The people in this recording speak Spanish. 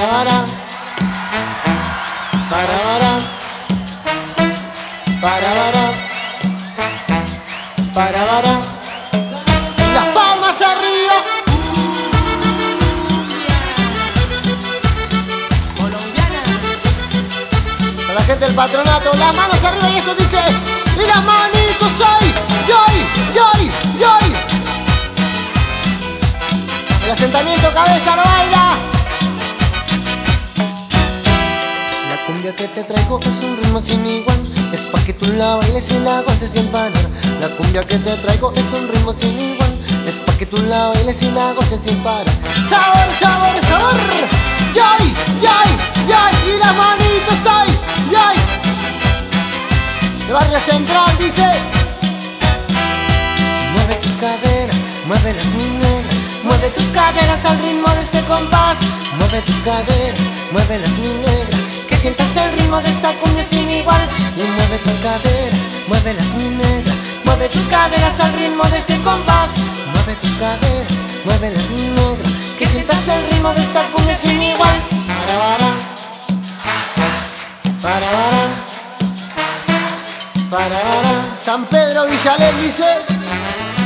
para, para, para, las palmas arriba. Colombiana. Para la gente del patronato, las manos arriba y esto dice, y las manitos ahí, yoy, yoy, yoy. El asentamiento cabeza lo baila. La cumbia que te traigo es un ritmo sin igual, es pa' que tú la bailes y la goces sin parar. La cumbia que te traigo es un ritmo sin igual, es pa' que tú la bailes y la goces sin parar. Sabor, sabor, sabor, yoy, yoy, yoy, y las manitos ahí, yoy. El barrio central dice, mueve tus caderas, muévelas mi negra, mueve tus caderas al ritmo de este compás. Mueve tus caderas, muévelas mi negra, que sientas el ritmo de esta cumbia sin igual. Y mueve tus caderas, muévelas mi negra, mueve tus caderas al ritmo de este compás. Mueve tus caderas, muévelas mi negra, que sientas el ritmo de esta cumbia sin igual. Para, San Pedro Villalén dice.